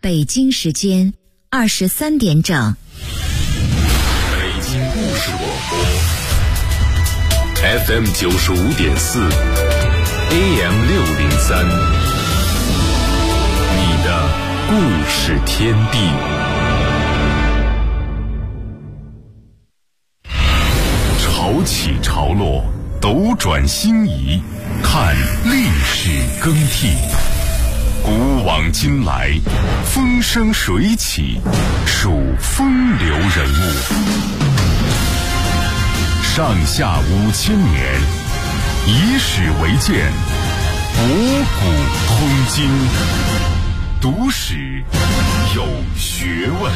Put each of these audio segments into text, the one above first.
北京时间23点整。 北京故事广播 FM 95.4 AM 603，你的故事天地。潮起潮落，斗转星移，看历史更替。古往今来，风生水起，数风流人物。上下5000年，以史为鉴，博古通今。读史有学问。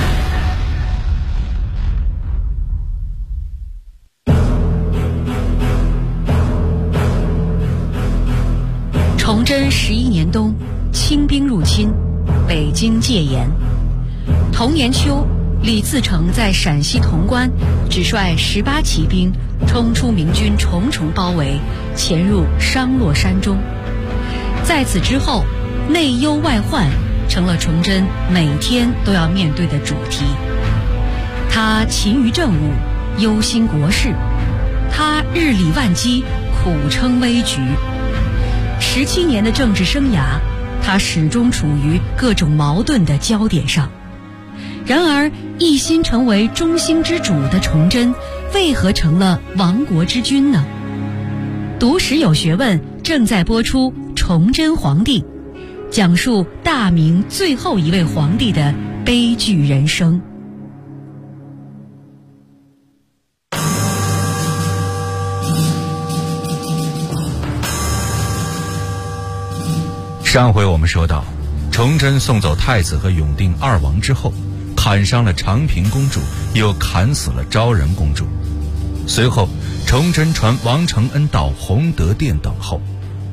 崇祯11年冬，清兵入侵，北京戒严。同年秋，李自成在陕西潼关只率18骑兵冲出明军重重包围，潜入商洛山中。在此之后，内忧外患成了崇祯每天都要面对的主题。他勤于政务，忧心国事，他日理万机，苦撑危局。17年的政治生涯，他始终处于各种矛盾的焦点上。然而，一心成为中兴之主的崇祯，为何成了亡国之君呢？读史有学问正在播出《崇祯皇帝》，讲述大明最后一位皇帝的悲剧人生。 上回我们说到，崇祯送走太子和永定2王之后，砍伤了长平公主，又砍死了昭仁公主。随后，崇祯传王承恩到弘德殿等候。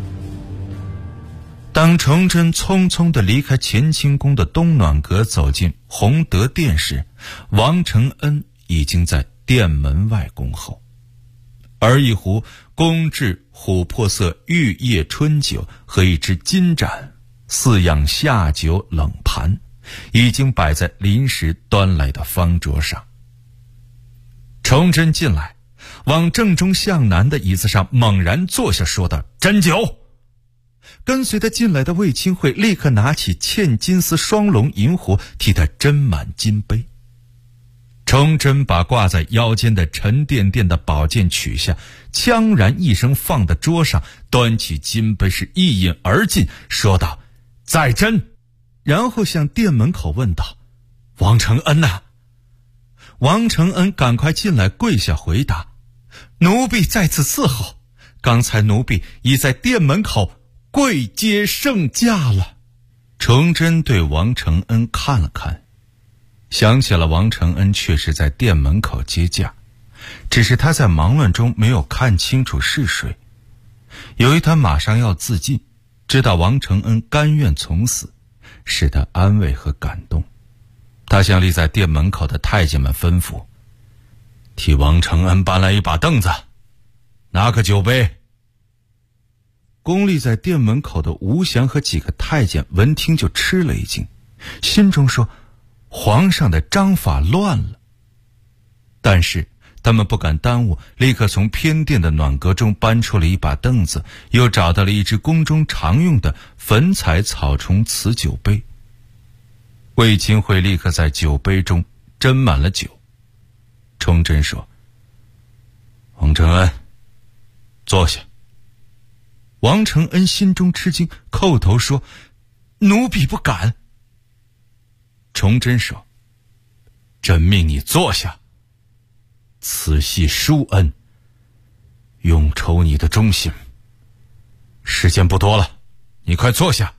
当崇祯匆匆地离开乾清宫的东暖阁，走进弘德殿时，王承恩已经在殿门外恭候，而一壶公制琥珀色玉液春酒和一只金盏4样下酒冷盘已经摆在临时端来的方桌上。崇祯进来，往正中向南的椅子上猛然坐下，说道：“斟酒。”跟随他进来的卫青会立刻拿起嵌金丝双龙银壶，替他斟满金杯。崇祯把挂在腰间的沉甸甸的宝剑取下，锵然一声放在桌上，端起金杯是一饮而尽，说道：“再斟。”然后向殿门口问道：“王承恩呐？”王承恩赶快进来跪下回答：“奴婢在此伺候，刚才奴婢已在殿门口跪接圣驾了。”崇祯对王承恩看了看，想起了王承恩确实在殿门口接驾，只是他在忙乱中没有看清楚是谁。由于他马上要自尽，知道王承恩甘愿从死，使他安慰和感动。他向立在殿门口的太监们吩咐：“替王承恩搬来一把凳子，拿个酒杯。”公立在殿门口的吴祥和几个太监闻听就吃了一惊，心中说：“皇上的章法乱了。”但是他们不敢耽误，立刻从偏殿的暖阁中搬出了一把凳子，又找到了一只宫中常用的粉彩草虫瓷酒杯。卫青会立刻在酒杯中斟满了酒。崇祯说：“王承恩，坐下。”王承恩心中吃惊，叩头说：“奴婢不敢。”崇祯说：“朕命你坐下，此系殊恩，永酬你的忠心。时间不多了，你快坐下。”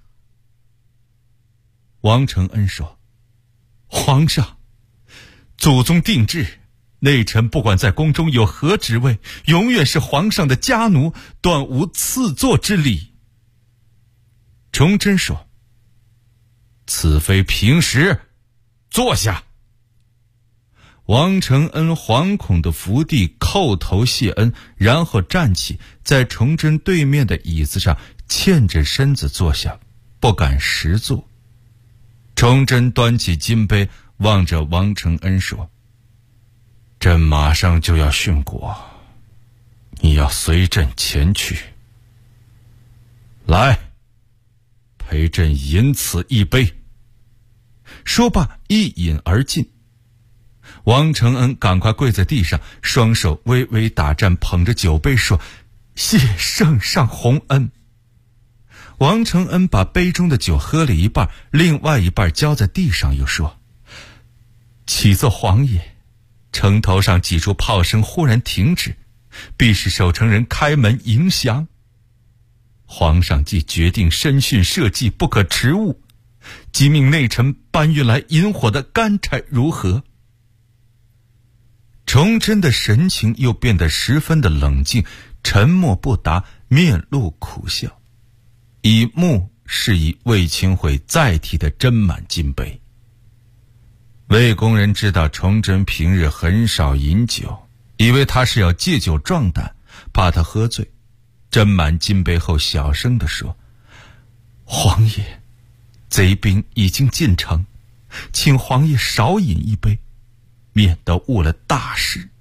王承恩说：“皇上，祖宗定制，内臣不管在宫中有何职位，永远是皇上的家奴，断无赐座之理。”崇祯说：“此非平时，坐下。”王承恩惶恐地伏地叩头谢恩，然后站起，在崇祯对面的椅子上欠着身子坐下，不敢实坐。 崇祯端起金杯，望着王承恩说：“朕马上就要殉国，你要随朕前去。来，陪朕饮此一杯。”说罢一饮而尽。王承恩赶快跪在地上，双手微微打颤，捧着酒杯说：“谢圣上洪恩。”王承恩把杯中的酒喝了一半，另外一半浇在地上，又说：“启奏皇爷，城头上几处炮声忽然停止，必是守城人开门迎降。皇上既决定深训社稷，不可迟误，即命内臣搬运来引火的干柴，如何？”崇祯的神情又变得十分的冷静，沉默不答，面露苦笑，以目示意卫青会再提的斟满金杯。魏工人知道崇祯平日很少饮酒，以为他是要借酒壮胆，怕他喝醉，斟满金杯后小声地说：“皇爷，贼兵已经进城，请皇爷少饮一杯，免得误了大事。”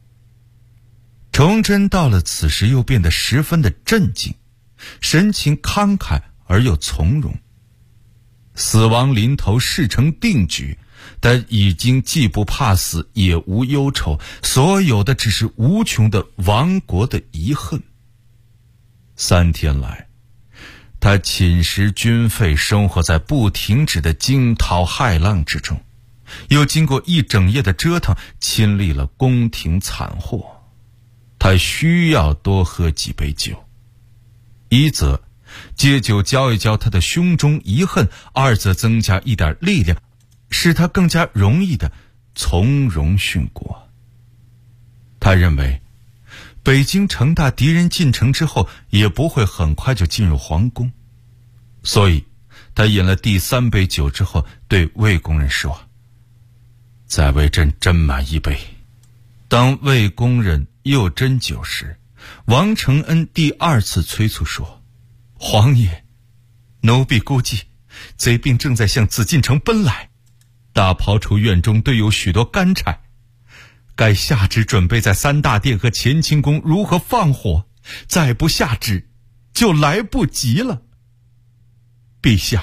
崇祯到了此时又变得十分的镇静，神情慷慨而又从容。死亡临头，事成定局，但已经既不怕死，也无忧愁，所有的只是无穷的亡国的遗恨。3天来，他寝食军费，生活在不停止的惊涛骇浪之中，又经过一整夜的折腾，亲历了宫廷惨祸。他需要多喝几杯酒，一则借酒浇一浇他的胸中遗恨，二则增加一点力量，使他更加容易的从容殉国。他认为北京城大，敌人进城之后也不会很快就进入皇宫，所以他饮了第3杯酒之后，对魏工人说：“再为朕斟满一杯。”当魏工人又斟酒时，王承恩第2次催促说：“皇爷，奴婢估计贼兵正在向紫禁城奔来，大庖厨院中堆有许多干柴，该下旨准备在3大殿和乾清宫如何放火，再不下旨就来不及了。陛下，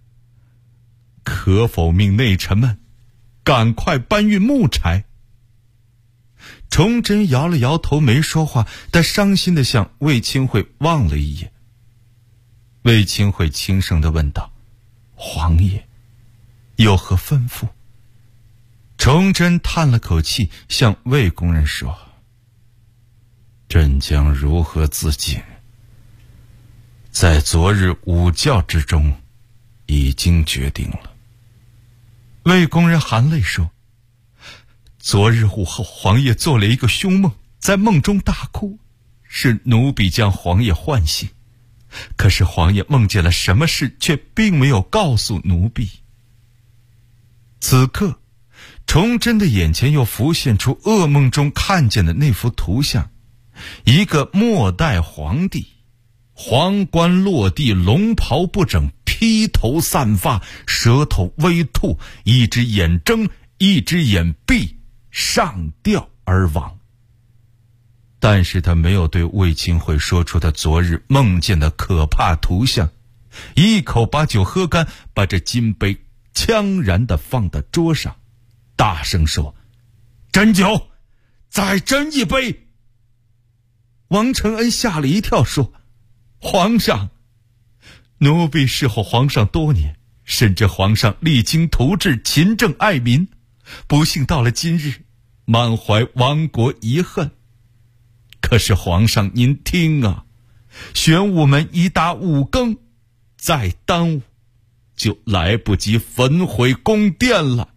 可否命内臣们赶快搬运木柴？”崇祯摇了摇头，没说话，但伤心地向卫青会望了一眼。卫青会轻声地问道：“皇爷，有何吩咐？”崇祯叹了口气，向魏工人说：“朕将如何自尽，在昨日午觉之中已经决定了。”魏工人含泪说：“昨日午后，皇爷做了一个凶梦，在梦中大哭，是奴婢将皇爷唤醒。可是皇爷梦见了什么事，却并没有告诉奴婢。”此刻，崇祯的眼前又浮现出噩梦中看见的那幅图像，一个末代皇帝，皇冠落地，龙袍不整，披头散发，舌头微吐，一只眼睁，一只眼闭，上吊而亡。但是他没有对卫青会说出他昨日梦见的可怕图像，一口把酒喝干，把这金杯呛然地放到桌上，大声说：“斟酒，再斟一杯。”王承恩吓了一跳，说：“皇上，奴婢侍候皇上多年，深知皇上励精图治，勤政爱民，不幸到了今日，满怀亡国遗恨。可是皇上您听啊，玄武门已打5更，再耽误就来不及焚毁宫殿了。”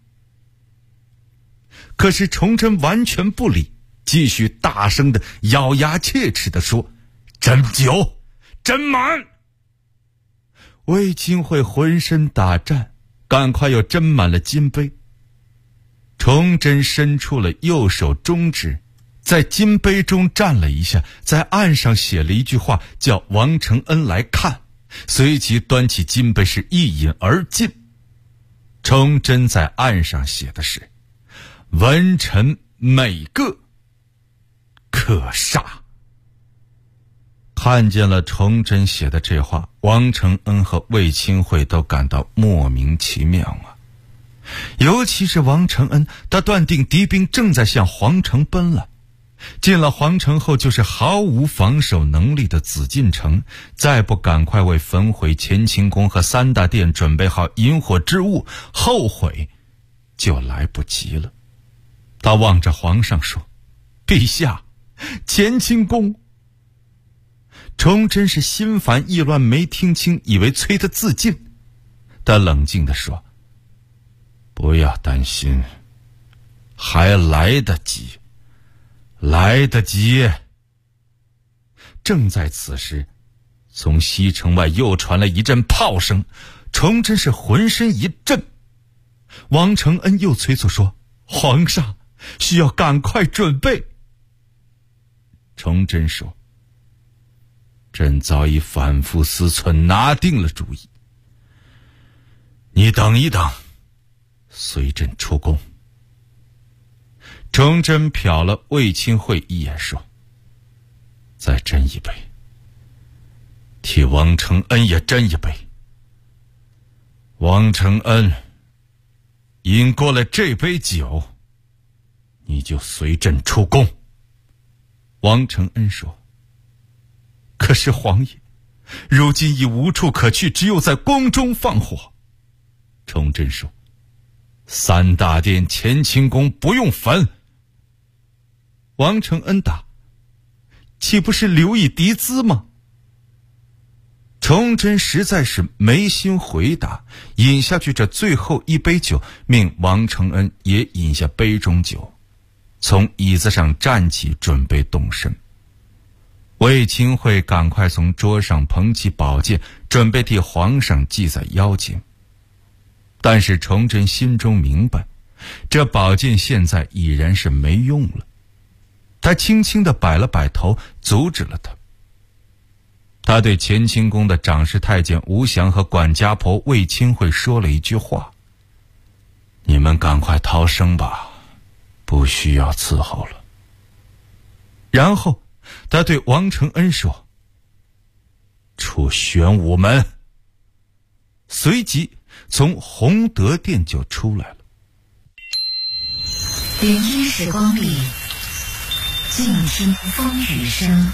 可是崇祯完全不理，继续大声的咬牙切齿地说：“斟酒，斟满。”卫青会浑身打颤，赶快又斟满了金杯。崇祯伸出了右手中指，在金杯中蘸了一下，在案上写了一句话，叫王承恩来看，随即端起金杯是一饮而尽。 崇祯在案上写的是文臣每个可杀。看见了崇祯写的这话，王承恩和卫青会都感到莫名其妙啊。尤其是王承恩，他断定敌兵正在向皇城奔了。进了皇城后，就是毫无防守能力的紫禁城，再不赶快为焚毁乾清宫和三大殿准备好引火之物，后悔就来不及了。他望着皇上说：“陛下，乾清宫。”崇祯是心烦意乱，没听清，以为催他自尽。他冷静地说：“不要担心，还来得及，来得及。”正在此时，从西城外又传来一阵炮声，崇祯是浑身一震。王承恩又催促说：“皇上，需要赶快准备。”崇祯说：“朕早已反复思忖，拿定了主意。你等一等，随朕出宫。”崇祯瞟了卫青会一眼，说：“再斟一杯，替王承恩也斟一杯。王承恩，饮过了这杯酒，你就随朕出宫。”王承恩说：“可是皇爷，如今已无处可去，只有在宫中放火。”崇祯说：“三大殿、乾清宫不用焚。”王承恩答：“岂不是留以敌资吗？”崇祯实在是没心回答，饮下去这最后一杯酒，命王承恩也饮下杯中酒，从椅子上站起，准备动身。卫青会赶快从桌上捧起宝剑，准备替皇上系在腰间。但是崇祯心中明白，这宝剑现在已然是没用了。他轻轻地摆了摆头，阻止了他。他对乾清宫的长侍太监吴祥和管家婆卫青会说了一句话：“你们赶快逃生吧，不需要伺候了。”然后他对王承恩说：“出玄武门。”随即从洪德殿就出来了。 云烟时光里，静听风雨声。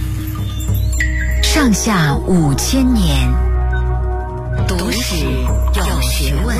上下5000年，读史有学问。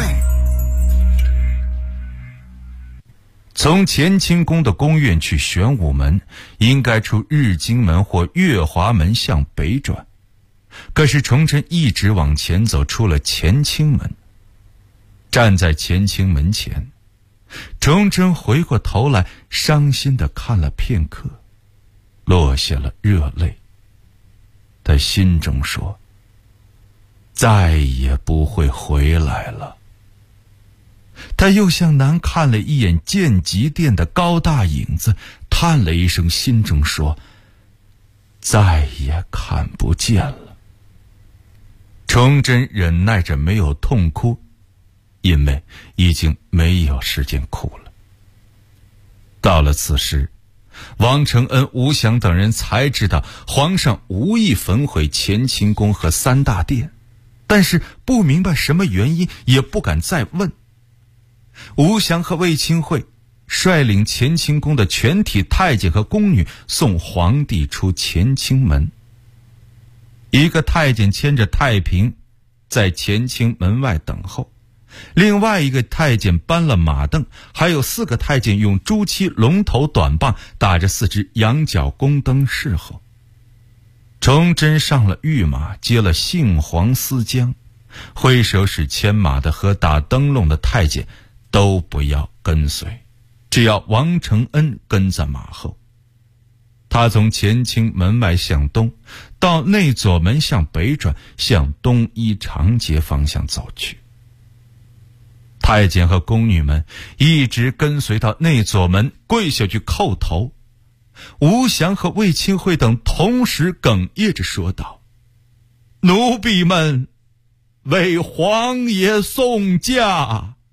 从乾清宫的宫院去玄武门，应该出日经门或月华门向北转。可是崇祯一直往前走，出了乾清门。站在乾清门前，崇祯回过头来，伤心地看了片刻，落下了热泪。他心中说：“再也不会回来了。”他又向南看了一眼建极殿的高大影子，叹了一声，心中说：“再也看不见了。”崇祯忍耐着没有痛哭，因为已经没有时间哭了。到了此时，王承恩、吴祥等人才知道皇上无意焚毁乾清宫和三大殿，但是不明白什么原因，也不敢再问。吴祥和卫青会率领乾清宫的全体太监和宫女送皇帝出乾清门。一个太监牵着太平在乾清门外等候，另外一个太监搬了马凳，还有4个太监用朱漆龙头短棒打着4只羊角宫灯侍候。崇祯上了御马，接了杏黄丝缰，挥手使牵马的和打灯笼的太监都不要跟随，只要王承恩跟在马后。他从乾清门外向东，到内左门向北转，向东一长街方向走去。太监和宫女们一直跟随到内左门，跪下去叩头。吴祥和卫青会等同时哽咽着说道：“奴婢们为皇爷送驾。”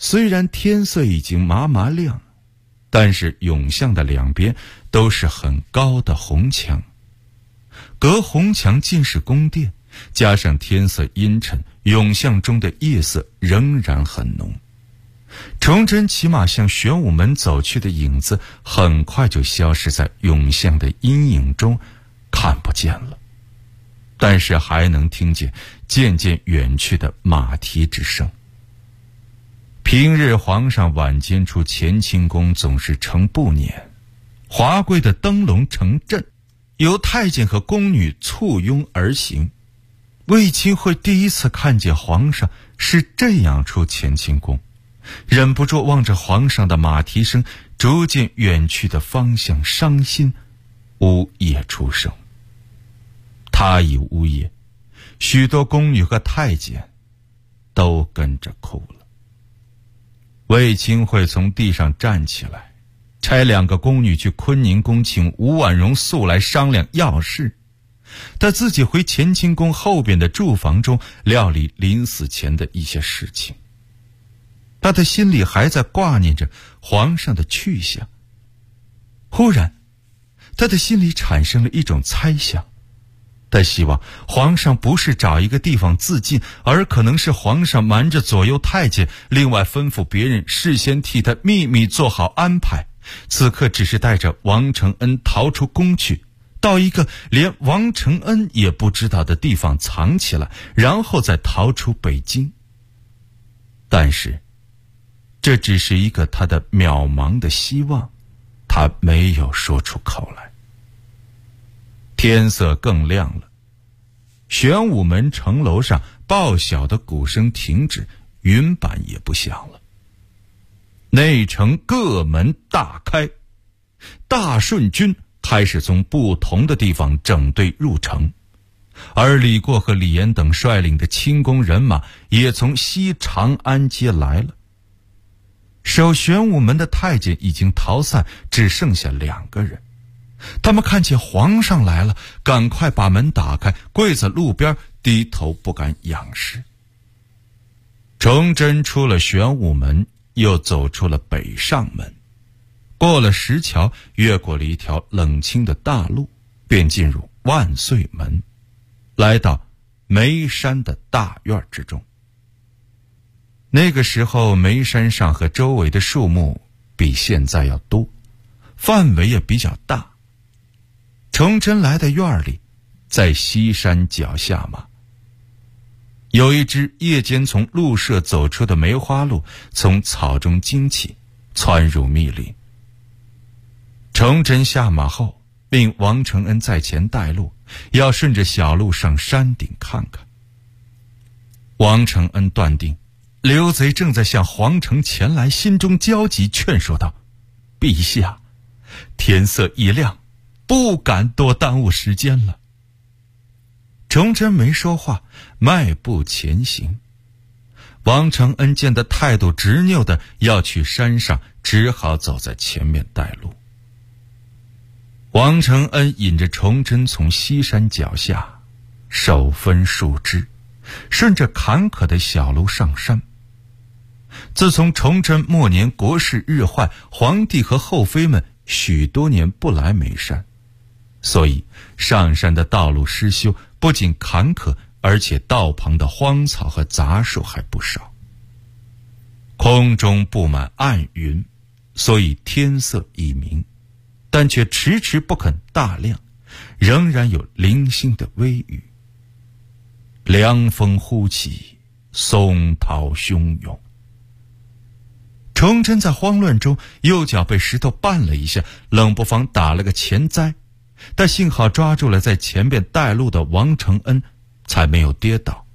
虽然天色已经麻麻亮，但是甬巷的两边都是很高的红墙，隔红墙尽是宫殿，加上天色阴沉，甬巷中的夜色仍然很浓。崇祯骑马向玄武门走去的影子很快就消失在甬巷的阴影中，看不见了，但是还能听见渐渐远去的马蹄之声。平日皇上晚间出乾清宫总是乘步辇，华贵的灯笼成阵，由太监和宫女簇拥而行。卫青会第一次看见皇上是这样出乾清宫，忍不住望着皇上的马蹄声逐渐远去的方向伤心，呜咽出声。他一呜咽，许多宫女和太监都跟着哭了。卫青会从地上站起来，差2个宫女去坤宁宫请吴婉容速来商量要事，他自己回乾清宫后边的住房中料理临死前的一些事情。他的心里还在挂念着皇上的去向。忽然他的心里产生了一种猜想，他希望皇上不是找一个地方自尽，而可能是皇上瞒着左右太监，另外吩咐别人事先替他秘密做好安排，此刻只是带着王承恩逃出宫去，到一个连王承恩也不知道的地方藏起来，然后再逃出北京。但是这只是一个他的渺茫的希望，他没有说出口来。天色更亮了，玄武门城楼上报晓的鼓声停止，云板也不响了。内城各门大开，大顺军开始从不同的地方整队入城，而李过和李严等率领的清宫人马也从西长安街来了。守玄武门的太监已经逃散，只剩下2个人。他们看见皇上来了，赶快把门打开，跪在路边低头不敢仰视。崇祯出了玄武门，又走出了北上门，过了石桥，越过了一条冷清的大路，便进入万岁门，来到眉山的大院之中。那个时候眉山上和周围的树木比现在要多，范围也比较大。崇祯来的院里在西山脚下嘛，有一只夜间从鹿舍走出的梅花鹿从草中惊起，窜入密林。崇祯下马后，命王承恩在前带路，要顺着小路上山顶看看。王承恩断定刘贼正在向皇城前来，心中焦急，劝说道：“陛下，天色已亮，不敢多耽误时间了。”崇祯没说话，迈步前行。王承恩见他态度执拗的要去山上，只好走在前面带路。王承恩引着崇祯从西山脚下手分树枝，顺着坎坷的小路上山。自从崇祯末年国事日坏，皇帝和后妃们许多年不来眉山，所以上山的道路失修，不仅坎坷，而且道旁的荒草和杂树还不少。空中布满暗云，所以天色已明，但却迟迟不肯大亮，仍然有零星的微雨。凉风忽起，松涛汹涌。崇祯在慌乱中右脚被石头绊了一下，冷不防打了个前栽，但幸好抓住了在前边带路的王承恩，才没有跌倒。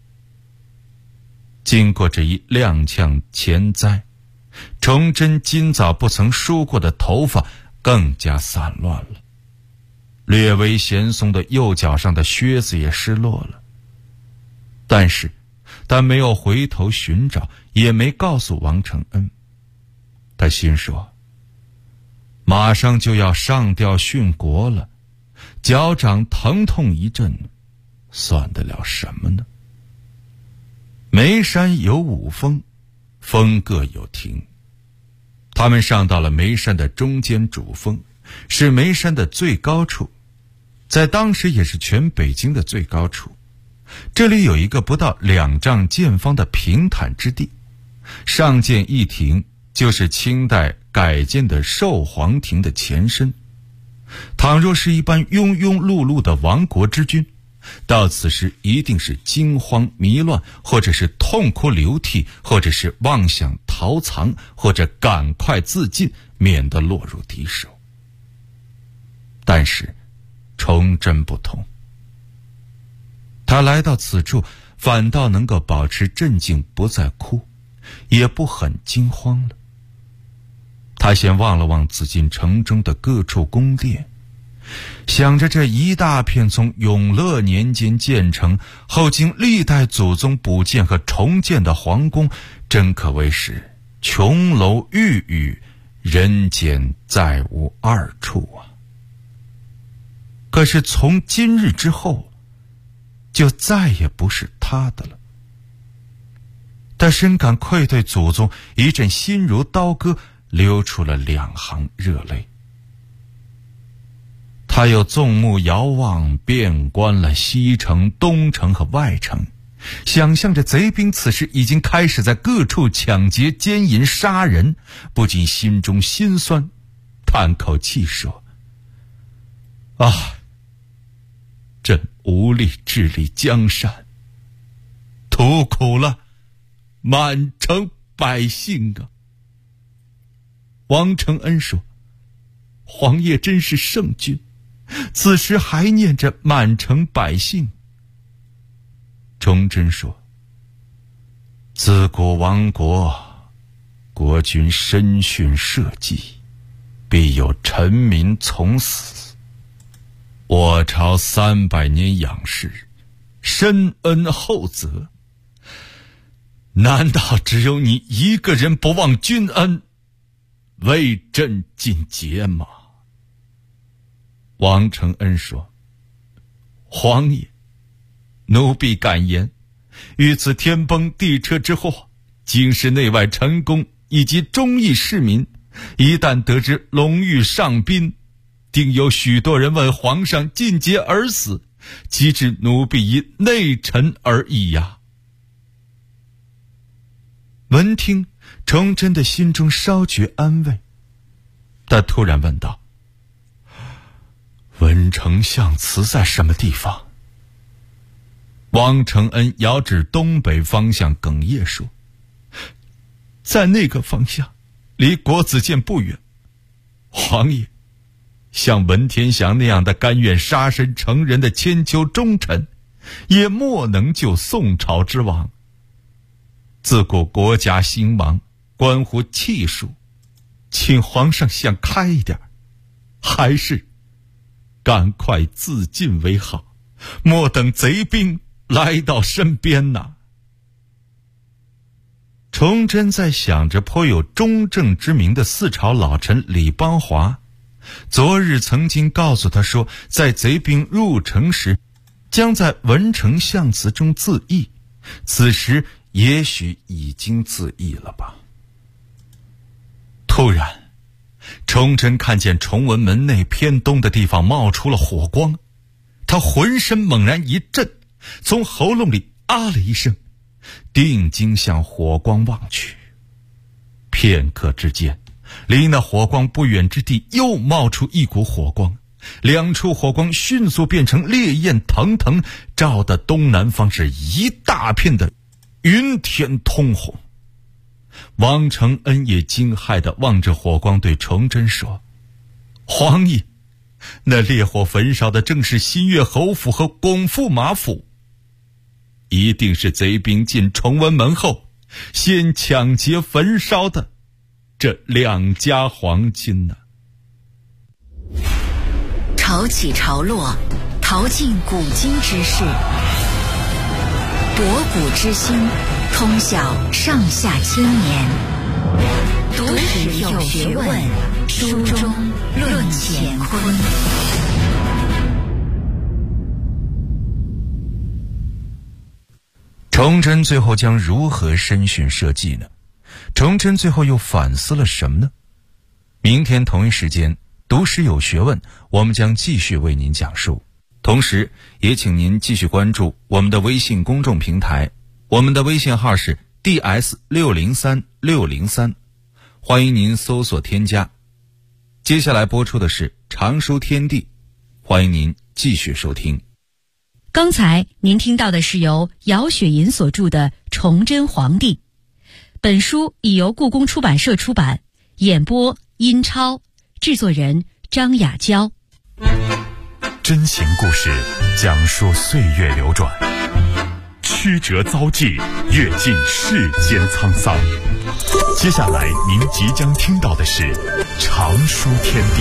经过这一踉跄前栽，崇祯今早不曾梳过的头发更加散乱了，略微闲松的右脚上的靴子也失落了。但是他没有回头寻找，也没告诉王承恩。他心说，马上就要上吊殉国了，脚掌疼痛一阵，算得了什么呢？眉山有五峰， 峰各有亭。他们上到了眉山的中间主峰，是眉山的最高处，在当时也是全北京的最高处。这里有一个不到2丈见方的平坦之地，上建一亭，就是清代改建的寿皇亭的前身。倘若是一般庸庸碌碌的亡国之君，到此时一定是惊慌迷乱，或者是痛哭流涕，或者是妄想逃藏，或者赶快自尽，免得落入敌手。但是崇祯不同，他来到此处，反倒能够保持镇静，不再哭，也不很惊慌了。他先望了望紫禁城中的各处宫殿，想着这一大片从永乐年间建成，后经历代祖宗补建和重建的皇宫，真可谓是琼楼玉宇，人间再无二处啊。可是从今日之后，就再也不是他的了。他深感愧对祖宗，一阵心如刀割，流出了2行热泪。他又纵目遥望，遍观了西城、东城和外城，想象着贼兵此时已经开始在各处抢劫、奸淫、杀人，不禁心中心酸，叹口气说：啊，朕无力治理江山，图苦了满城百姓啊。王承恩说：皇爷真是圣君，此时还念着满城百姓。崇祯说：自古亡国，国君身殉社稷，必有臣民从死。我朝300年养士，深恩厚泽，难道只有你一个人不忘君恩，为朕尽节吗？王承恩说：皇爷，奴婢敢言，遇此天崩地彻之祸，京师内外臣工以及忠义市民，一旦得知隆裕上宾，定有许多人问皇上尽节而死，岂止奴婢一内臣而已呀。闻听，崇祯的心中稍觉安慰，他突然问道：文丞相祠在什么地方？王承恩遥指东北方向，哽咽说：在那个方向，离国子监不远。皇爷，像文天祥那样的甘愿杀身成仁的千秋忠臣，也莫能救宋朝之亡。自古国家兴亡，关乎气数，请皇上想开一点，还是赶快自尽为好，莫等贼兵来到身边呐。崇祯在想着颇有忠正之名的四朝老臣李邦华，昨日曾经告诉他说，在贼兵入城时，将在文丞相祠中自缢，此时也许已经自缢了吧。突然，崇祯看见崇文门内偏东的地方冒出了火光，他浑身猛然一震，从喉咙里啊了一声，定睛向火光望去。片刻之间，离那火光不远之地又冒出一股火光，两处火光迅速变成烈焰腾腾，照得东南方是一大片的云天通红。王承恩也惊骇地望着火光，对崇祯说：皇爷，那烈火焚烧的正是新月侯府和巩驸马府，一定是贼兵进崇文门后先抢劫焚烧的这两家皇亲呢。 潮起潮落，淘尽古今之事，博古之今，通晓上下千年。读史有学问，书中论乾坤。 崇祯最后将如何审讯社稷呢？ 崇祯最后又反思了什么呢？明天同一时间，读史有学问，我们将继续为您讲述。同时也请您继续关注我们的微信公众平台，我们的微信号是 DS603603，欢迎您搜索添加。接下来播出的是常书天地，欢迎您继续收听。 刚才您听到的是由姚雪银所著的《崇祯皇帝》，本书已由故宫出版社出版，演播殷超，制作人张雅娇。 真情故事，讲述岁月流转，曲折遭际，阅尽世间沧桑。接下来您即将听到的是常书天地。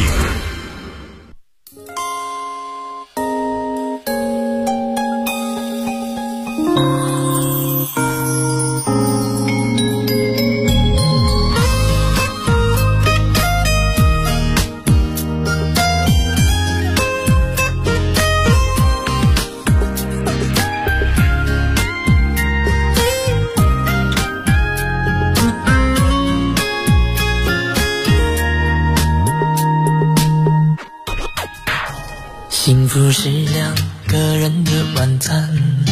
幸福是两个人的晚餐，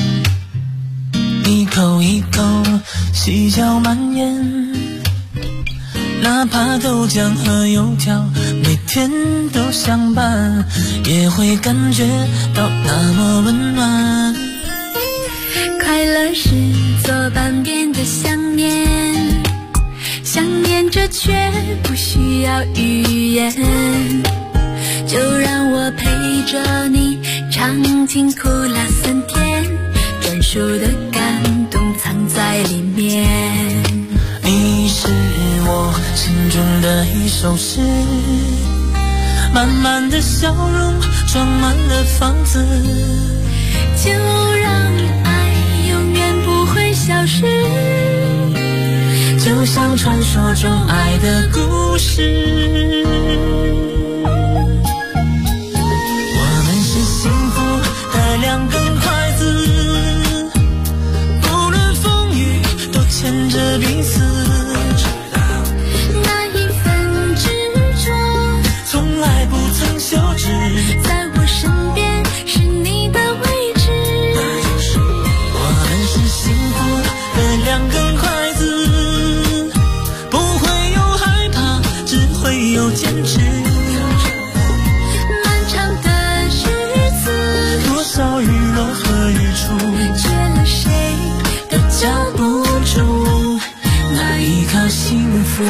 一口一口细嚼慢咽，哪怕豆浆和油条每天都相伴，也会感觉到那么温暖。 快乐是左半边的想念，想念着却不需要语言，就让我陪着你尝尽苦辣酸甜，专属的感动藏在里面。 你是我心中的一首诗，满满的笑容装满了房子， 就让爱永远不会消失， 就像传说中爱的故事。幸福的两根筷子，不论风雨都牵着彼此， 那一份执着从来不曾休止， 在我身边是你的位置。 我们是幸福的两根筷子，不会有害怕，只会有坚持。少雨落和日出， 缺了谁都交不出那一刻幸福。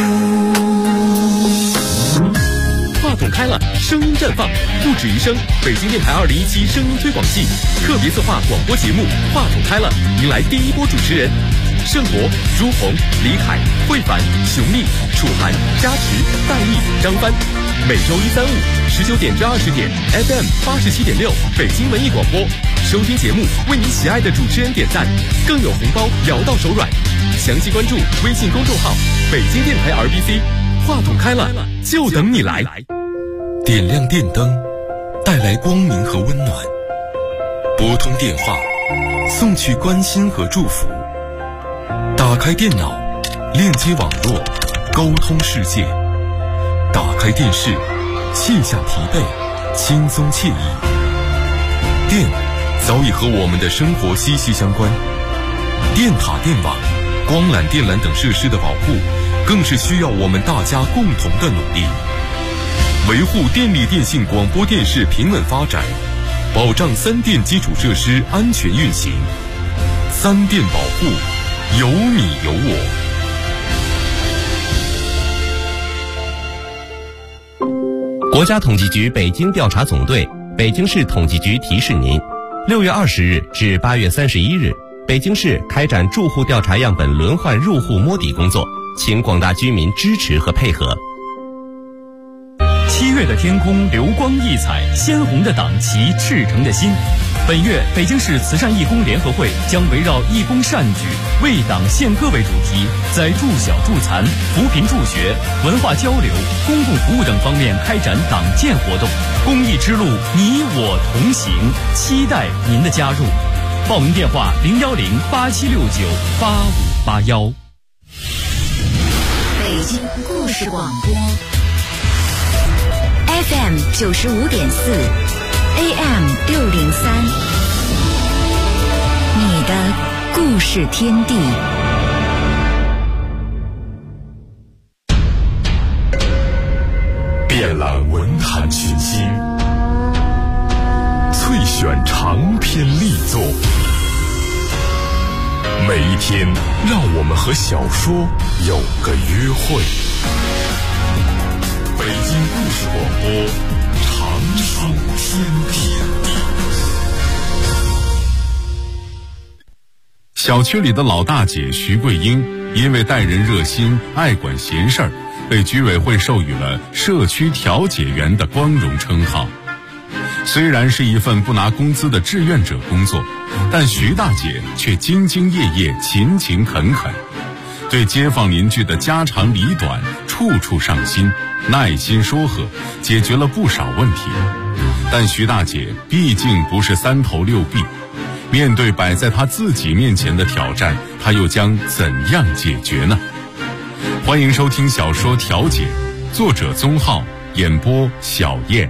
话筒开了，声音绽放，不止一声。北京电台2017声音推广季特别策划广播节目《话筒开了》，迎来第一波主持人盛博、朱红、李凯、慧凡、熊丽、楚涵、加持、戴丽、张帆。每周1、3、5 19点至20点 FM 87.6北京文艺广播，收听节目为你喜爱的主持人点赞，更有红包摇到手软。详细关注微信公众号北京电台 RBC， 话筒开了，就等你来。 点亮电灯，带来光明和温暖；拨通电话，送去关心和祝福；打开电脑，链接网络，沟通世界；打开电视，卸下疲惫，轻松惬意。电早已和我们的生活息息相关，电塔、电网、光缆、电缆等设施的保护，更是需要我们大家共同的努力。维护电力电信广播电视平稳发展，保障3电基础设施安全运行。3电保护，有你有我。 国家统计局北京调查总队、北京市统计局提示您：6月20日至8月31日，北京市开展住户调查样本轮换入户摸底工作，请广大居民支持和配合。 7月的天空流光溢彩，鲜红的党旗，赤诚的心。本月北京市慈善义工联合会将围绕义工善举、为党献歌为主题，在助小助残、扶贫助学、文化交流、公共服务等方面开展党建活动。公益之路，你我同行，期待您的加入。报名电话：01087698581。 京故事广播 FM 95.4 AM 603，你的故事天地。 遍览文坛群星，萃选长篇力作，每一天让我们和小说有个约会。北京故事广播，长书天地。 小区里的老大姐徐桂英，因为待人热心、爱管闲事儿，被居委会授予了社区调解员的光荣称号。虽然是一份不拿工资的志愿者工作，但徐大姐却兢兢业业、勤勤恳恳，对街坊邻居的家长里短处处上心，耐心说和，解决了不少问题。但徐大姐毕竟不是三头六臂，面对摆在她自己面前的挑战，她又将怎样解决呢？欢迎收听小说《调解》，作者宗浩，演播小燕。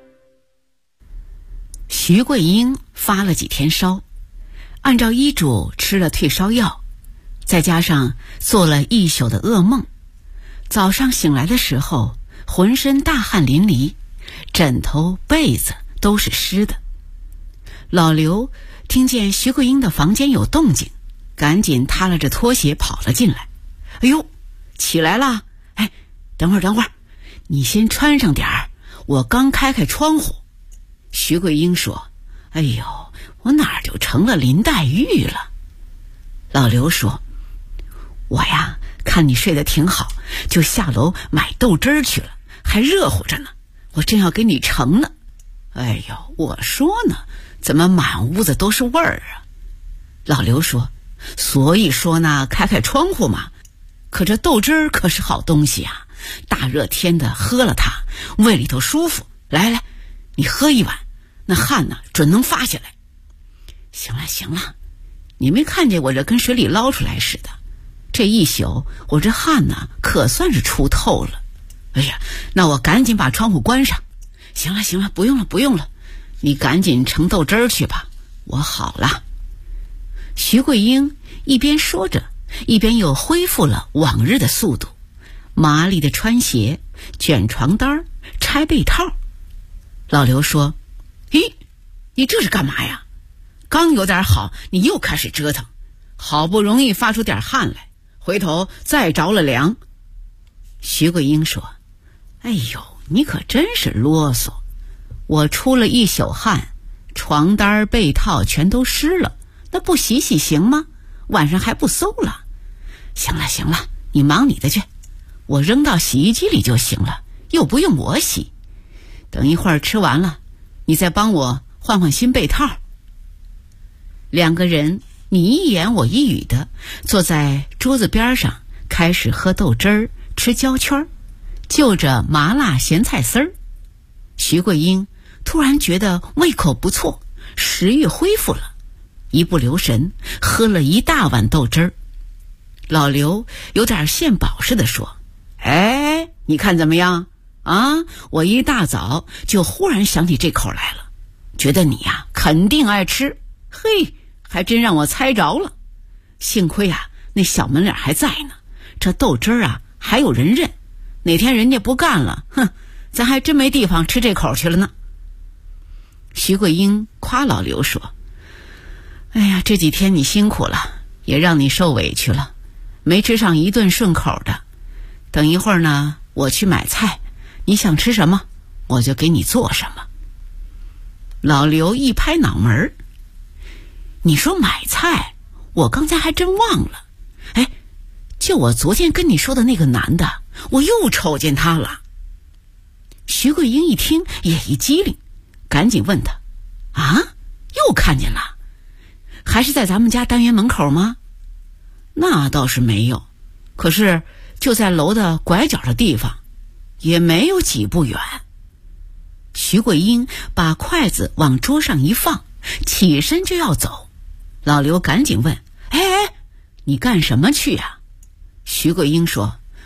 徐桂英发了几天烧，按照医嘱吃了退烧药，再加上做了一宿的噩梦，早上醒来的时候浑身大汗淋漓，枕头被子都是湿的。老刘听见徐桂英的房间有动静，赶紧踏拉着拖鞋跑了进来。哎呦，起来了！哎，等会儿，你先穿上点儿，我刚开窗户。徐桂英说：“哎呦，我哪儿就成了林黛玉了？”老刘说：“我呀，看你睡得挺好，就下楼买豆汁儿去了，还热乎着呢，我正要给你盛呢。”哎呦，我说呢，怎么满屋子都是味儿啊？老刘说：“所以说呢，开窗户嘛。可这豆汁儿可是好东西啊，大热天的喝了它，胃里头舒服。来，你喝一碗，那汗呢准能发下来。”行了，你没看见我这跟水里捞出来似的？这一宿我这汗呢可算是出透了。哎呀，那我赶紧把窗户关上。行了，不用了，你赶紧盛豆汁儿去吧，我好了。徐桂英一边说着，一边又恢复了往日的速度，麻利的穿鞋、卷床单、拆被套。老刘说：“咦，你这是干嘛呀？刚有点好，你又开始折腾，好不容易发出点汗来，回头再着了凉。”徐桂英说：“哎呦，你可真是啰嗦，我出了一宿汗，床单被套全都湿了，那不洗行吗？晚上还不馊了。行了，你忙你的去，我扔到洗衣机里就行了，又不用我洗。等一会儿吃完了，你再帮我换新被套。”两个人你一言我一语的坐在桌子边上，开始喝豆汁儿，吃焦圈，就着麻辣咸菜丝儿。徐桂英突然觉得胃口不错，食欲恢复了，一不留神喝了一大碗豆汁儿。老刘有点献宝似的说：“哎，你看怎么样啊？我一大早就忽然想起这口来了，觉得你呀肯定爱吃，嘿，还真让我猜着了。幸亏啊那小门脸还在呢，这豆汁儿啊还有人认，哪天人家不干了，哼，咱还真没地方吃这口去了呢。”徐桂英夸老刘说：“哎呀，这几天你辛苦了，也让你受委屈了，没吃上一顿顺口的。等一会儿呢，我去买菜，你想吃什么，我就给你做什么。”老刘一拍脑门：“你说买菜，我刚才还真忘了。哎，就我昨天跟你说的那个男的，我又瞅见他了。”徐桂英一听也一激灵，赶紧问他：“啊，又看见了？还是在咱们家单元门口吗？”“那倒是没有，可是就在楼的拐角的地方，也没有几步远。”徐桂英把筷子往桌上一放，起身就要走。老刘赶紧问：“哎，你干什么去啊？”徐桂英说：“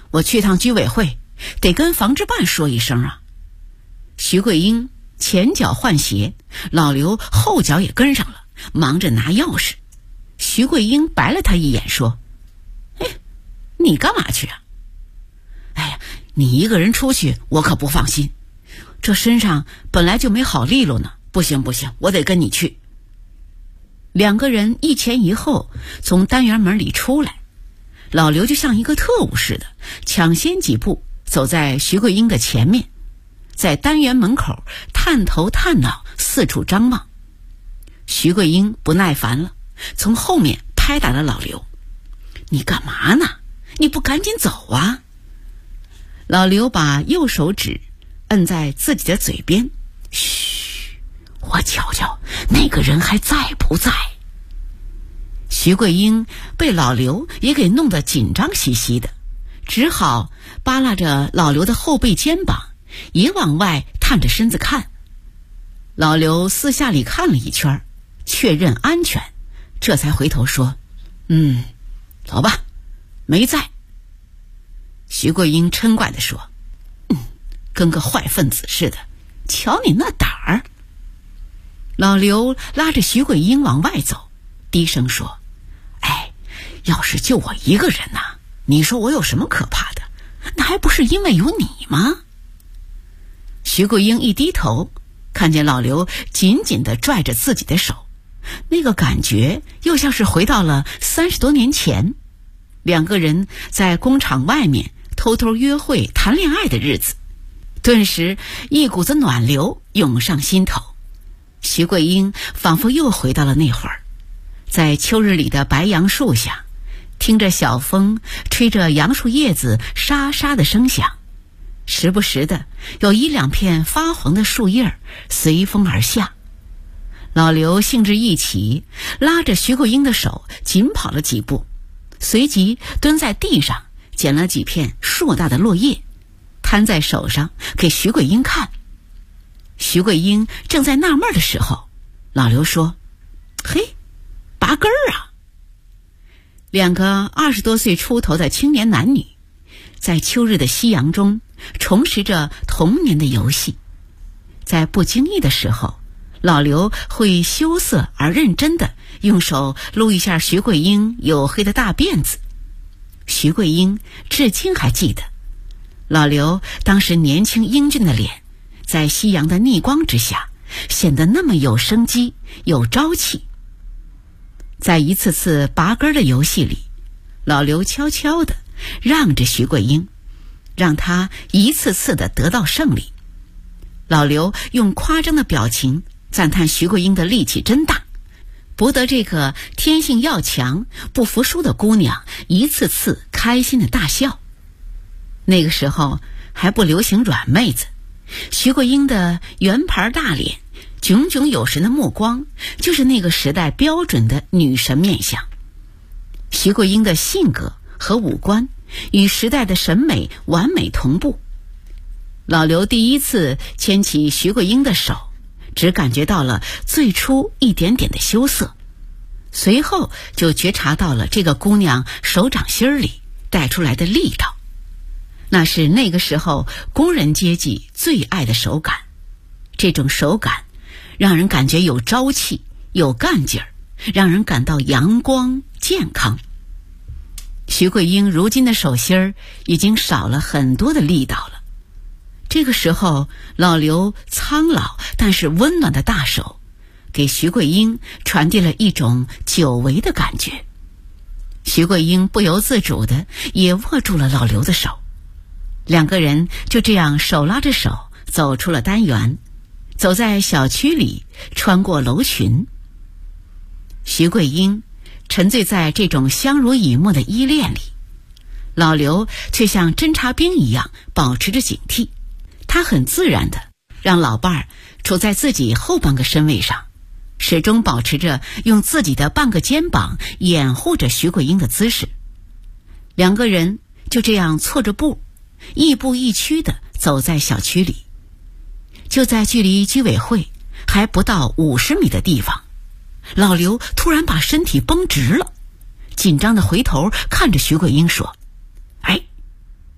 我去趟居委会，得跟防治办说一声啊。徐桂英前脚换鞋，老刘后脚也跟上了，忙着拿钥匙。徐桂英白了他一眼说：哎，你干嘛去啊？哎呀，你一个人出去我可不放心，这身上本来就没好利落呢，不行，我得跟你去。两个人一前一后从单元门里出来，老刘就像一个特务似的，抢先几步走在徐桂英的前面，在单元门口探头探脑四处张望。徐桂英不耐烦了，从后面拍打了老刘：你干嘛呢？你不赶紧走啊！老刘把右手指摁在自己的嘴边：嘘，我瞧瞧那个人还在不在。徐桂英被老刘也给弄得紧张兮兮的，只好扒拉着老刘的后背肩膀，也往外探着身子看。老刘四下里看了一圈，确认安全，这才回头说：走吧，没在。徐桂英嗔怪地说：跟个坏分子似的，瞧你那胆儿。老刘拉着徐桂英往外走，低声说：哎，要是就我一个人呐，你说我有什么可怕的？那还不是因为有你吗？徐桂英一低头，看见老刘紧紧地拽着自己的手，那个感觉又像是回到了30多年前，两个人在工厂外面偷偷约会谈恋爱的日子。顿时一股子暖流涌上心头，徐桂英仿佛又回到了那会儿，在秋日里的白杨树下，听着小风吹着杨树叶子沙沙的声响，时不时的有一两片发黄的树叶随风而下。老刘兴致一起，拉着徐桂英的手紧跑了几步，随即蹲在地上捡了几片硕大的落叶，摊在手上给徐桂英看。徐桂英正在纳闷的时候，老刘说：嘿，拔根儿啊！两个20多岁出头的青年男女，在秋日的夕阳中重拾着童年的游戏。在不经意的时候，老刘会羞涩而认真地用手撸一下徐桂英黝黑的大辫子。徐桂英至今还记得，老刘当时年轻英俊的脸，在夕阳的逆光之下，显得那么有生机、有朝气。在一次次拔根的游戏里，老刘悄悄地让着徐桂英，让她一次次地得到胜利。老刘用夸张的表情赞叹徐桂英的力气真大，博得这个天性要强、不服输的姑娘一次次开心的大笑。那个时候还不流行软妹子，徐桂英的圆盘大脸、炯炯有神的目光，就是那个时代标准的女神面相。徐桂英的性格和五官与时代的审美完美同步。老刘第一次牵起徐桂英的手，只感觉到了最初一点点的羞涩，随后就觉察到了这个姑娘手掌心里带出来的力道，那是那个时候工人阶级最爱的手感。这种手感让人感觉有朝气、有干劲儿，让人感到阳光健康。徐桂英如今的手心儿已经少了很多的力道了。这个时候，老刘苍老但是温暖的大手给徐桂英传递了一种久违的感觉。徐桂英不由自主的也握住了老刘的手，两个人就这样手拉着手走出了单元，走在小区里，穿过楼群。徐桂英沉醉在这种相濡以沫的依恋里，老刘却像侦察兵一样保持着警惕。他很自然地让老伴儿处在自己后半个身位上，始终保持着用自己的半个肩膀掩护着徐桂英的姿势。两个人就这样错着步，亦步亦趋地走在小区里。就在距离居委会还不到50米的地方，老刘突然把身体绷直了，紧张地回头看着徐桂英说：哎，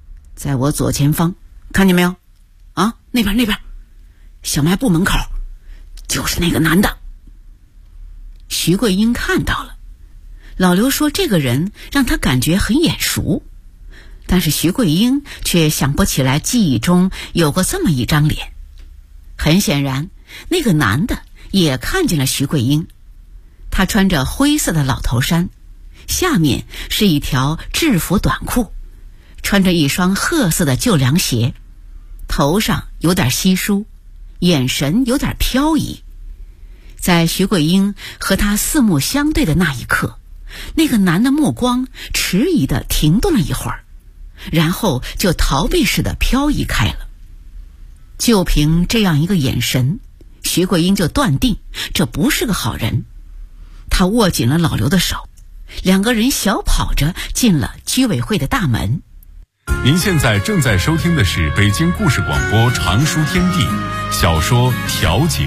在我左前方，看见没有？啊，那边，小卖部门口，就是那个男的。徐桂英看到了，老刘说这个人让他感觉很眼熟，但是徐桂英却想不起来记忆中有过这么一张脸。很显然，那个男的也看见了徐桂英，他穿着灰色的老头衫，下面是一条制服短裤，穿着一双褐色的旧凉鞋，头上有点稀疏，眼神有点飘移。在徐桂英和他四目相对的那一刻，那个男的目光迟疑地停顿了一会儿，然后就逃避似的飘移开了。就凭这样一个眼神，徐桂英就断定这不是个好人。他握紧了老刘的手，两个人小跑着进了居委会的大门。 您现在正在收听的是北京故事广播常书天地小说《调解》。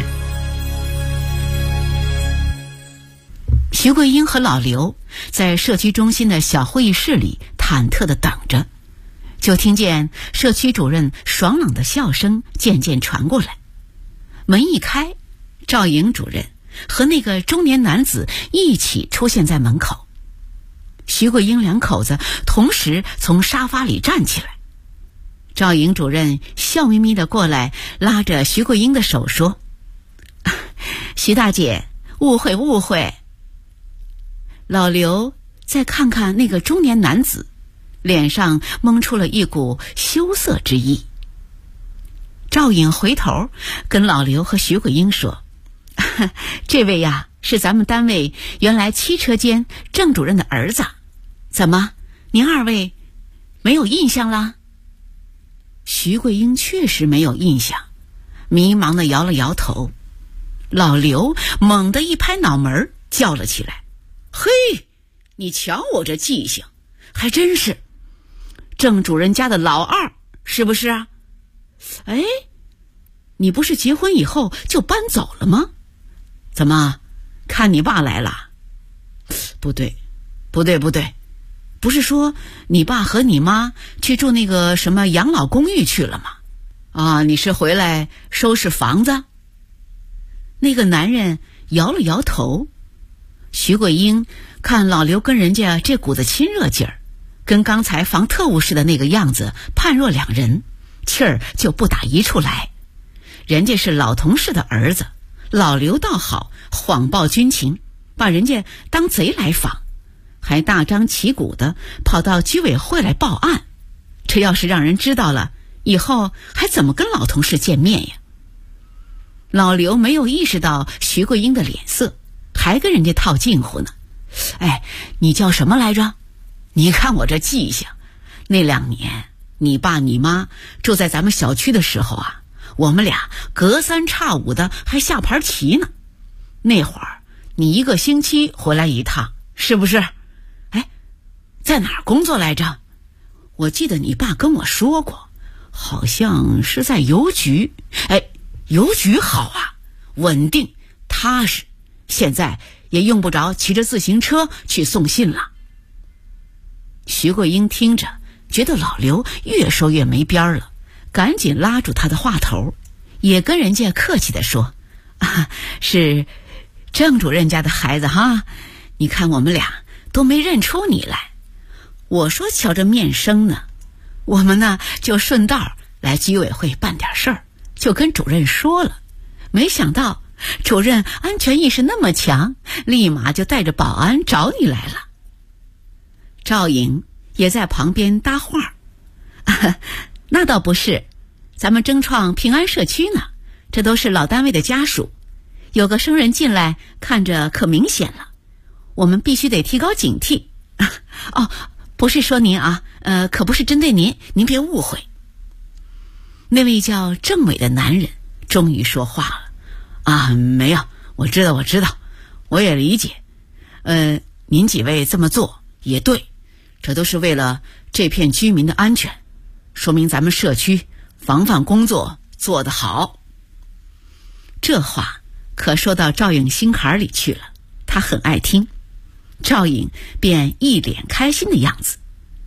徐桂英和老刘在社区中心的小会议室里忐忑地等着，就听见社区主任爽朗的笑声渐渐传过来。门一开，赵颖主任和那个中年男子一起出现在门口。徐桂英两口子同时从沙发里站起来。赵颖主任笑眯眯地过来，拉着徐桂英的手说：“徐大姐，误会。”老刘再看看那个中年男子，脸上蒙出了一股羞涩之意。赵颖回头跟老刘和徐桂英说：“这位呀，是咱们单位原来汽车间郑主任的儿子，怎么，您二位没有印象啦？”徐桂英确实没有印象，迷茫地摇了摇头。老刘猛地一拍脑门，叫了起来：“嘿，你瞧我这记性，还真是郑主任家的老二，是不是啊？哎，你不是结婚以后就搬走了吗？怎么，看你爸来了？不对，不是说你爸和你妈去住那个什么养老公寓去了吗？啊，你是回来收拾房子？”那个男人摇了摇头。徐桂英看老刘跟人家这股子亲热劲儿，跟刚才防特务似的那个样子判若两人，气儿就不打一处来。人家是老同事的儿子，老刘倒好，谎报军情，把人家当贼来访，还大张旗鼓的跑到居委会来报案。这要是让人知道了，以后还怎么跟老同事见面呀？老刘没有意识到徐桂英的脸色，还跟人家套近乎呢。哎，你叫什么来着？你看我这记性，那2年你爸你妈住在咱们小区的时候啊，我们俩隔三差五的还下盘棋呢。那会儿你1个星期回来一趟，是不是？哎，在哪儿工作来着？我记得你爸跟我说过，好像是在邮局。哎，邮局好啊，稳定踏实，现在也用不着骑着自行车去送信了。徐桂英听着，觉得老刘越说越没边了，赶紧拉住他的话头，也跟人家客气地说：“啊，是郑主任家的孩子哈，你看我们俩都没认出你来。我说瞧着面生呢，我们呢就顺道来居委会办点事儿，就跟主任说了，没想到主任安全意识那么强，立马就带着保安找你来了。”赵颖也在旁边搭话：“那倒不是，咱们争创平安社区呢，这都是老单位的家属，有个生人进来，看着可明显了，我们必须得提高警惕。哦，不是说您啊，可不是针对您，您别误会。”那位叫郑伟的男人终于说话了：“啊，没有，我知道，我也理解。您几位这么做也对，这都是为了这片居民的安全，说明咱们社区防范工作做得好。”这话可说到赵颖心坎里去了，他很爱听。赵颖便一脸开心的样子。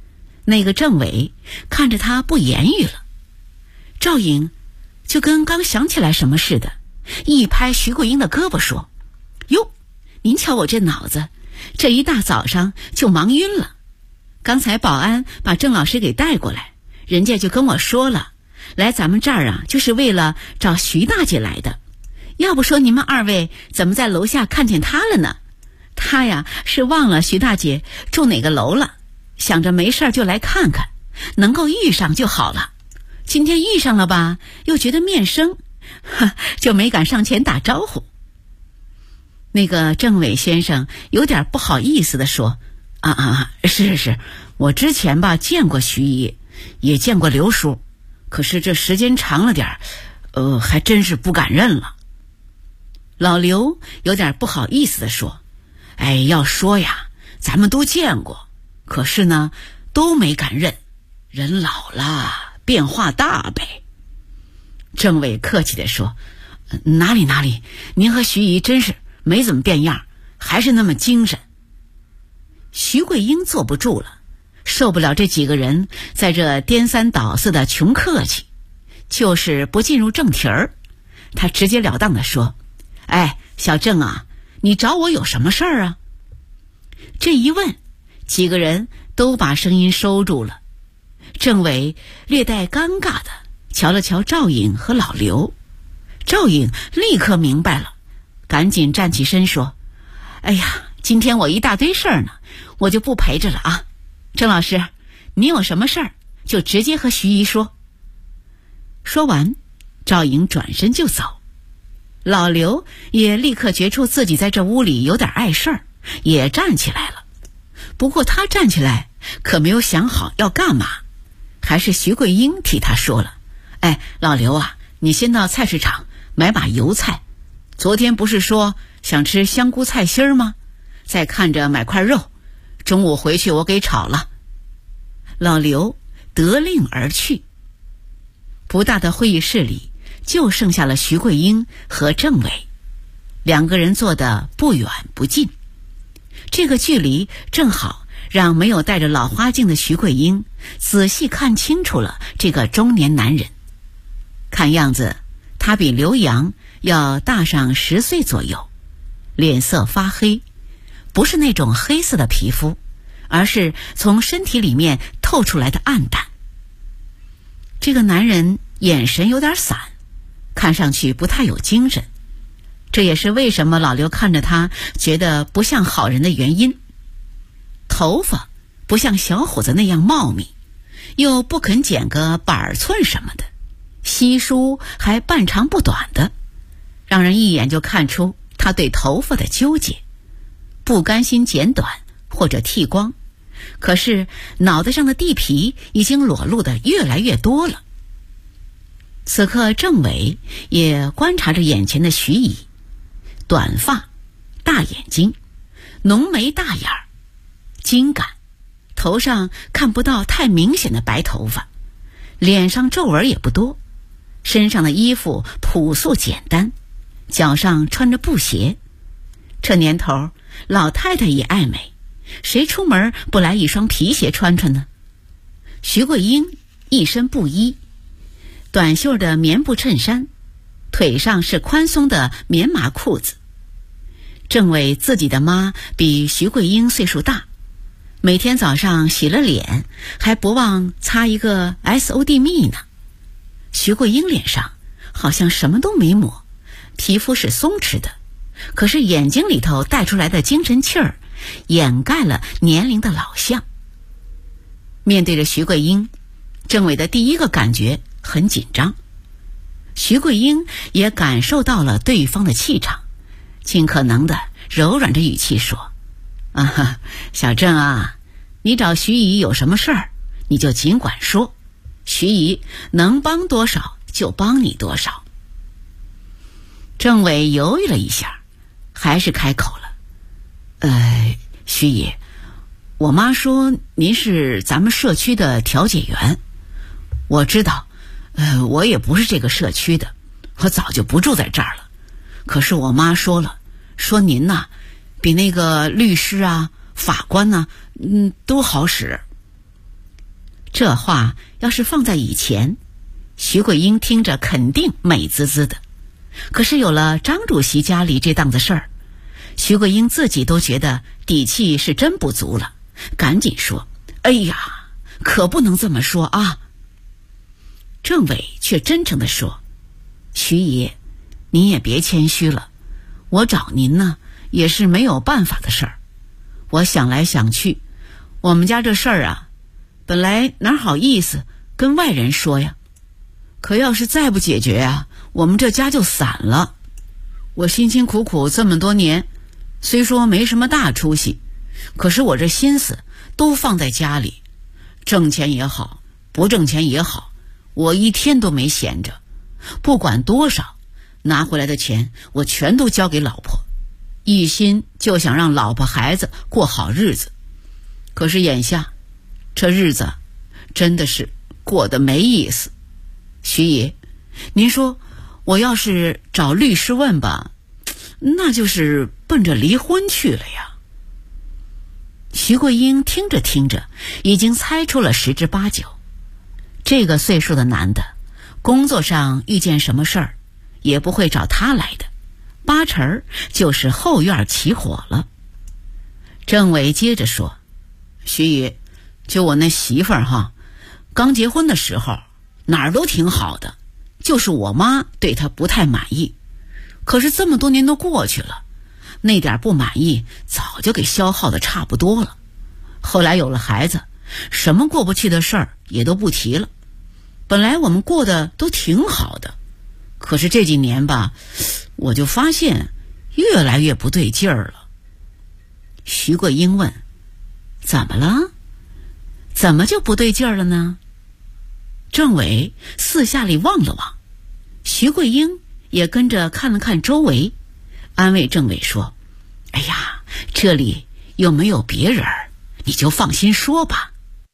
那个政委看着他不言语了，赵颖就跟刚想起来什么似的，一拍徐桂英的胳膊说：“哟，您瞧我这脑子，这一大早上就忙晕了。刚才保安把郑老师给带过来，人家就跟我说了，来咱们这儿啊，就是为了找徐大姐来的。要不说你们二位怎么在楼下看见她了呢？她呀是忘了徐大姐住哪个楼了，想着没事就来看看，能够遇上就好了。今天遇上了吧，又觉得面生，就没敢上前打招呼。”那个政委先生有点不好意思地说：“是，我之前吧见过徐姨，也见过刘叔，可是这时间长了点还真是不敢认了。”老刘有点不好意思地说：“哎，要说呀，咱们都见过，可是呢都没敢认，人老了变化大呗。”政委客气地说：“哪里，您和徐姨真是没怎么变样，还是那么精神。”徐桂英坐不住了，受不了这几个人在这颠三倒四的穷客气，就是不进入正题儿。他直截了当地说：“哎，小郑啊，你找我有什么事儿啊？”这一问，几个人都把声音收住了。政委略带尴尬的瞧了瞧赵颖和老刘，赵颖立刻明白了，赶紧站起身说：“哎呀，今天我一大堆事儿呢，我就不陪着了啊。郑老师，你有什么事儿就直接和徐姨说。”说完，赵颖转身就走。老刘也立刻觉出自己在这屋里有点碍事儿，也站起来了。不过他站起来可没有想好要干嘛，还是徐桂英替他说了：“哎，老刘啊，你先到菜市场买把油菜，昨天不是说想吃香菇菜心儿吗？再看着买块肉，中午回去我给炒了。”老刘得令而去。不大的会议室里就剩下了徐桂英和政委，两个人坐得不远不近，这个距离正好让没有戴着老花镜的徐桂英仔细看清楚了这个中年男人。看样子他比刘洋要大上10岁左右，脸色发黑，不是那种黑色的皮肤，而是从身体里面透出来的暗淡。这个男人眼神有点散，看上去不太有精神，这也是为什么老刘看着他觉得不像好人的原因。头发不像小伙子那样茂密，又不肯剪个板寸什么的，稀疏还半长不短的，让人一眼就看出他对头发的纠结，不甘心剪短或者剃光，可是脑袋上的地皮已经裸露的越来越多了。此刻政委也观察着眼前的徐姨，短发，大眼睛，浓眉大眼儿，精干，头上看不到太明显的白头发，脸上皱纹也不多，身上的衣服朴素简单，脚上穿着布鞋。这年头老太太也爱美，谁出门不来一双皮鞋穿穿呢？徐桂英一身布衣，短袖的棉布衬衫，腿上是宽松的棉麻裤子。政委自己的妈比徐桂英岁数大，每天早上洗了脸还不忘擦一个 SOD 蜜呢。徐桂英脸上好像什么都没抹，皮肤是松弛的，可是眼睛里头带出来的精神气儿掩盖了年龄的老相。面对着徐桂英，政委的第一个感觉很紧张。徐桂英也感受到了对方的气场，尽可能的柔软着语气说：“小郑啊，你找徐姨有什么事儿，你就尽管说，徐姨能帮多少就帮你多少。”政委犹豫了一下，还是开口了：“徐姨，我妈说您是咱们社区的调解员，我知道，我也不是这个社区的，我早就不住在这儿了。可是我妈说了，说您呐，比那个律师啊、法官呐，都好使。” 这话要是放在以前，徐桂英听着肯定美滋滋的。可是有了张主席家里这档子事儿，徐桂英自己都觉得底气是真不足了，赶紧说：“哎呀，可不能这么说啊。”政委却真诚地说：“徐爷，您也别谦虚了，我找您呢也是没有办法的事儿。我想来想去，我们家这事儿啊，本来哪好意思跟外人说呀，可要是再不解决啊，我们这家就散了。我辛辛苦苦这么多年，虽说没什么大出息，可是我这心思都放在家里，挣钱也好，不挣钱也好，我一天都没闲着，不管多少，拿回来的钱我全都交给老婆，一心就想让老婆孩子过好日子。可是眼下这日子真的是过得没意思。徐爷，您说我要是找律师问吧，那就是奔着离婚去了呀。徐桂英听着听着，已经猜出了十之八九。这个岁数的男的，工作上遇见什么事儿，也不会找他来的，八成就是后院起火了。政委接着说：“徐爷，就我那媳妇儿哈，刚结婚的时候哪儿都挺好的，就是我妈对她不太满意。可是这么多年都过去了，那点不满意早就给消耗的差不多了。后来有了孩子，什么过不去的事儿也都不提了。本来我们过得都挺好的，可是这几年吧，我就发现越来越不对劲儿了。”徐桂英问：“怎么了？怎么就不对劲儿了呢？”政委四下里望了望，徐桂英也跟着看了看周围，安慰政委说：“哎呀，这里又没有别人，你就放心说吧。”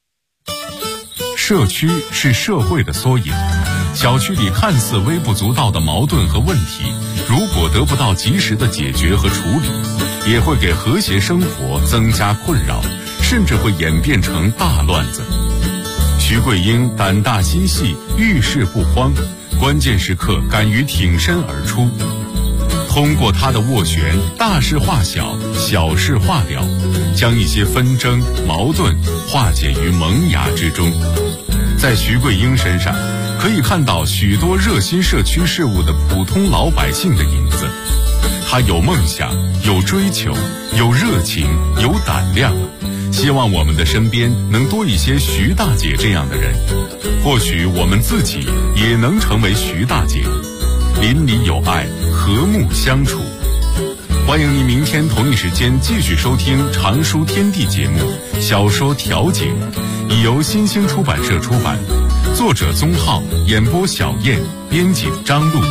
社区是社会的缩影，小区里看似微不足道的矛盾和问题，如果得不到及时的解决和处理，也会给和谐生活增加困扰，甚至会演变成大乱子。徐桂英胆大心细，遇事不慌，关键时刻敢于挺身而出。通过她的斡旋，大事化小，小事化了，将一些纷争矛盾化解于萌芽之中。在徐桂英身上，可以看到许多热心社区事务的普通老百姓的影子。她有梦想，有追求，有热情，有胆量。希望我们的身边能多一些徐大姐这样的人，或许我们自己也能成为徐大姐，邻里有爱，和睦相处。欢迎您明天同一时间继续收听《常书天地》节目《小说调解》，已由新兴出版社出版，作者宗浩，演播小燕，编辑张璐。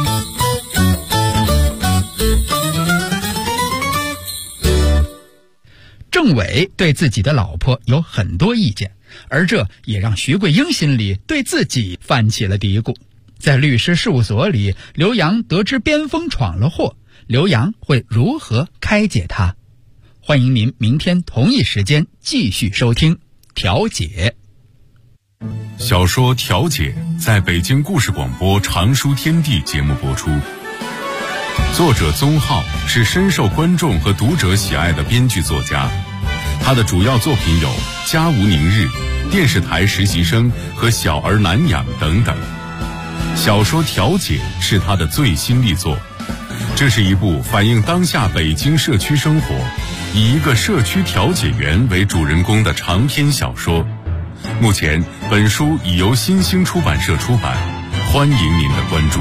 政委对自己的老婆有很多意见，而这也让徐桂英心里对自己泛起了嘀咕。在律师事务所里，刘洋得知边锋闯了祸，刘洋会如何开解他？欢迎您明天同一时间继续收听调解。 小说《调解》在北京故事广播《常书天地》节目播出。作者宗浩是深受观众和读者喜爱的编剧作家，他的主要作品有《家无宁日》、《电视台实习生》和《小儿难养》等等。小说《调解》是他的最新力作，这是一部反映当下北京社区生活，以一个社区调解员为主人公的长篇小说。目前本书已由新兴出版社出版，欢迎您的关注。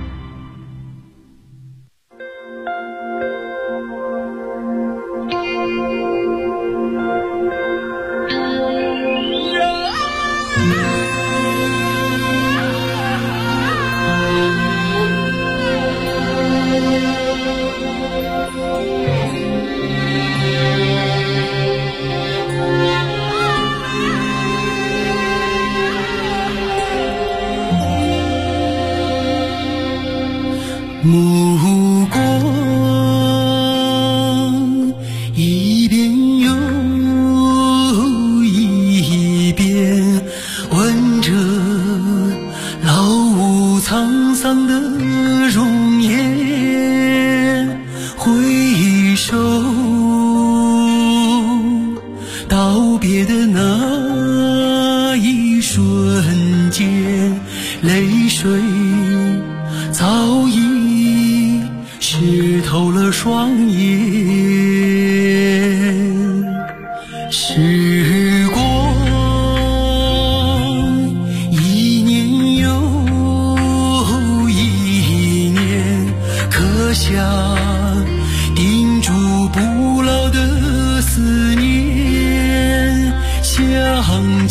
目光一遍又一遍，我湿透了双眼，时光一年又一年，刻下钉住不老的思念，乡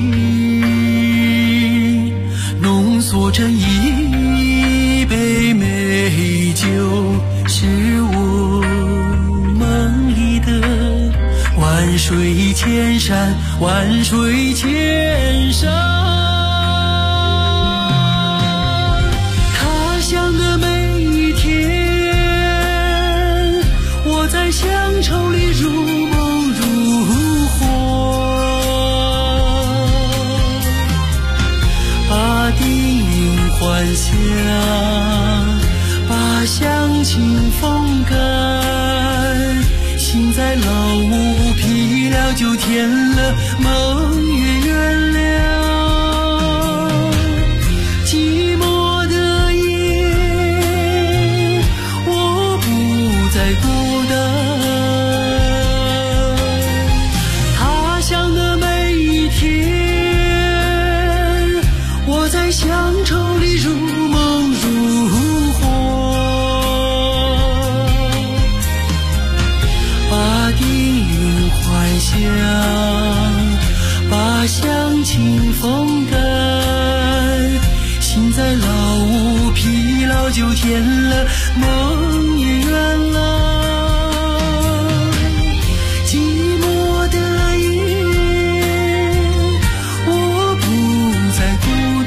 情浓缩成一杯美酒，是我梦里的万水千山，万水千山。他乡的每一天，我在乡愁里如梦如幻，把底蕴还乡，把乡情风干，心在老屋疲了就填了，梦也圆了。寂寞的夜，我不再孤单。他乡的每一天，我在乡愁里如梦如幻，把底蕴还乡，把乡情风干，心在老屋疲劳就填了，梦也圆了。寂寞的夜，我不再孤单。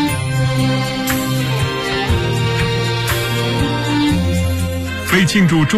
为庆祝中